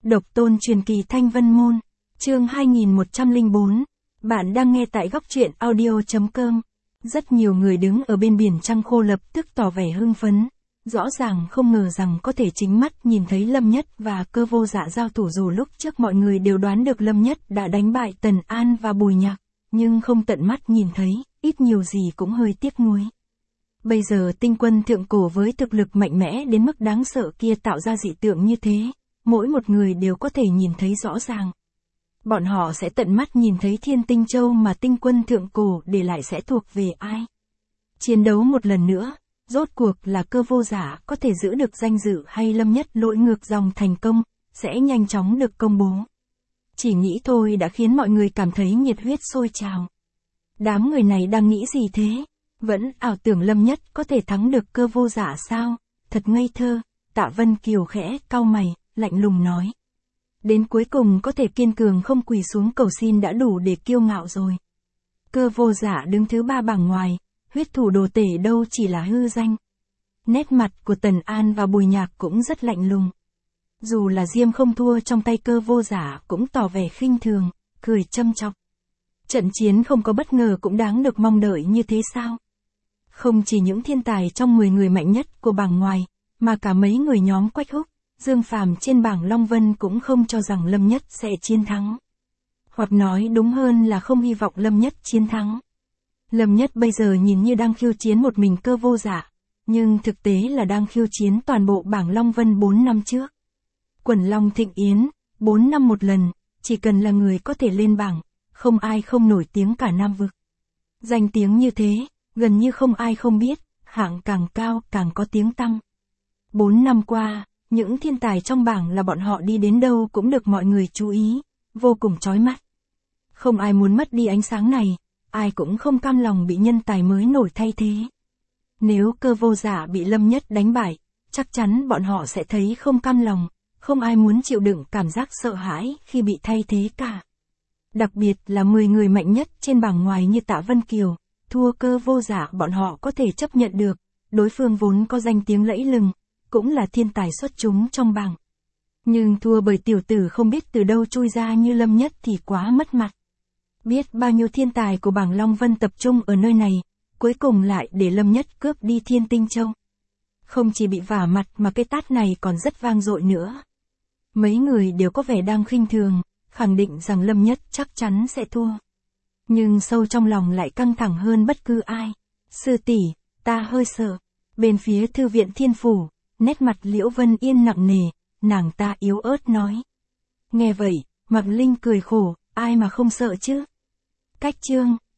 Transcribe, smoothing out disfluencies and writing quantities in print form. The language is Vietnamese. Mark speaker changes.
Speaker 1: Độc tôn truyền kỳ Thanh Vân Môn, chương 2104. Bạn đang nghe tại góc truyện audio.com. Rất nhiều người đứng ở bên biển trăng khô lập tức tỏ vẻ hưng phấn. Rõ ràng không ngờ rằng có thể chính mắt nhìn thấy Lâm Nhất và Cơ Vô Dạ giao thủ, dù lúc trước mọi người đều đoán được Lâm Nhất đã đánh bại Tần An và Bùi Nhạc, nhưng không tận mắt nhìn thấy, ít nhiều gì cũng hơi tiếc nuối. Bây giờ tinh quân thượng cổ với thực lực mạnh mẽ đến mức đáng sợ kia tạo ra dị tượng như thế, mỗi một người đều có thể nhìn thấy rõ ràng. Bọn họ sẽ tận mắt nhìn thấy Thiên Tinh Châu mà tinh quân thượng cổ để lại sẽ thuộc về ai. Chiến đấu một lần nữa, rốt cuộc là Cơ Vô Dạ có thể giữ được danh dự hay Lâm Nhất lội ngược dòng thành công, sẽ nhanh chóng được công bố. Chỉ nghĩ thôi đã khiến mọi người cảm thấy nhiệt huyết sôi trào. Đám người này đang nghĩ gì thế? Vẫn ảo tưởng Lâm Nhất có thể thắng được Cơ Vô Dạ sao? Thật ngây thơ. Tạ Vân Kiều khẽ cau mày, lạnh lùng nói. Đến cuối cùng có thể kiên cường không quỳ xuống cầu xin đã đủ để kiêu ngạo rồi. Cơ Vô Dạ đứng thứ 3 bảng ngoài, huyết thủ đồ tể đâu chỉ là hư danh. Nét mặt của Tần An và Bùi Nhạc cũng rất lạnh lùng. Dù là Diêm không thua trong tay Cơ Vô Dạ cũng tỏ vẻ khinh thường, cười châm chọc. Trận chiến không có bất ngờ cũng đáng được mong đợi như thế sao? Không chỉ những thiên tài trong 10 người mạnh nhất của bảng ngoài, mà cả mấy người nhóm Quách Húc, Dương Phàm trên bảng Long Vân cũng không cho rằng Lâm Nhất sẽ chiến thắng. Hoặc nói đúng hơn là không hy vọng Lâm Nhất chiến thắng. Lâm Nhất bây giờ nhìn như đang khiêu chiến một mình Cơ Vô Dạ, nhưng thực tế là đang khiêu chiến toàn bộ bảng Long Vân 4 năm trước. Quần Long Thịnh Yến, 4 năm một lần, chỉ cần là người có thể lên bảng, không ai không nổi tiếng cả Nam Vực. Danh tiếng như thế, gần như không ai không biết, hạng càng cao càng có tiếng tăm. 4 năm qua, những thiên tài trong bảng là bọn họ đi đến đâu cũng được mọi người chú ý, vô cùng chói mắt. Không ai muốn mất đi ánh sáng này, ai cũng không cam lòng bị nhân tài mới nổi thay thế. Nếu Cơ Vô Dạ bị Lâm Nhất đánh bại, chắc chắn bọn họ sẽ thấy không cam lòng, không ai muốn chịu đựng cảm giác sợ hãi khi bị thay thế cả. Đặc biệt là 10 người mạnh nhất trên bảng ngoài như Tạ Vân Kiều, thua Cơ Vô Dạ bọn họ có thể chấp nhận được, đối phương vốn có danh tiếng lẫy lừng, cũng là thiên tài xuất chúng trong bảng. Nhưng thua bởi tiểu tử không biết từ đâu chui ra như Lâm Nhất thì quá mất mặt. Biết bao nhiêu thiên tài của bảng Long Vân tập trung ở nơi này, cuối cùng lại để Lâm Nhất cướp đi Thiên Tinh Châu. Không chỉ bị vả mặt mà cái tát này còn rất vang dội nữa. Mấy người đều có vẻ đang khinh thường, khẳng định rằng Lâm Nhất chắc chắn sẽ thua. Nhưng sâu trong lòng lại căng thẳng hơn bất cứ ai. Sư tỷ, ta hơi sợ. Bên phía thư viện Thiên Phủ, nét mặt Liễu Vân Yên nặng nề, nàng ta yếu ớt nói. Nghe vậy, Mạc Linh cười khổ, ai mà không sợ chứ? Cách chương